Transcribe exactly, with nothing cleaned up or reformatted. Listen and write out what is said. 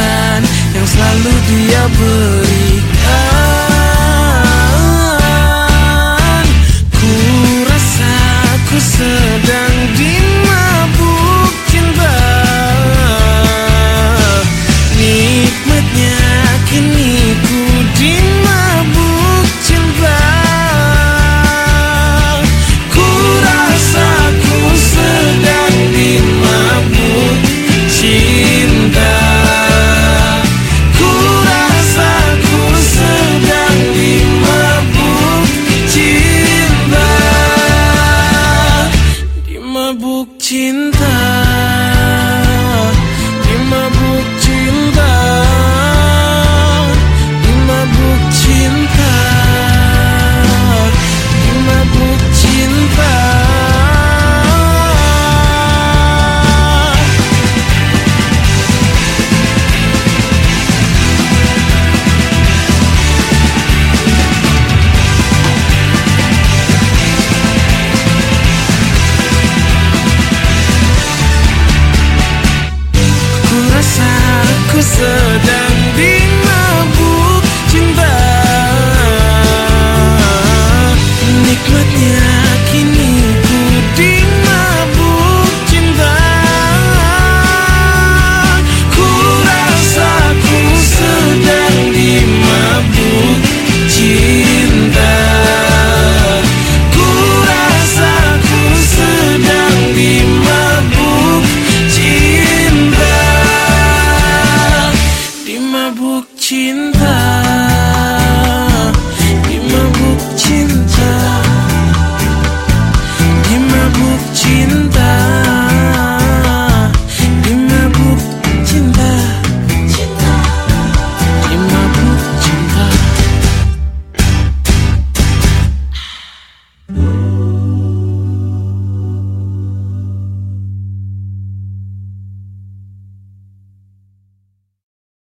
perhatian yang selalu dia berikan. Ku rasa ku sedang dimabuk cinta. Nikmatnya kini ku dimabuk cinta. Ku rasa ku sedang dimabuk cinta. Ku rasa ku sedang dimabuk cinta. Dimabuk cinta. Dimabuk cinta. Dimabuk cinta. Dimabuk cinta. Ku rasa ku sedang dimabuk cinta. Nikmatnya kini ku dimabuk cinta. Ku rasa ku sedang dimabuk cinta. Ku rasa ku sedang dimabuk cinta. Dimabuk cinta.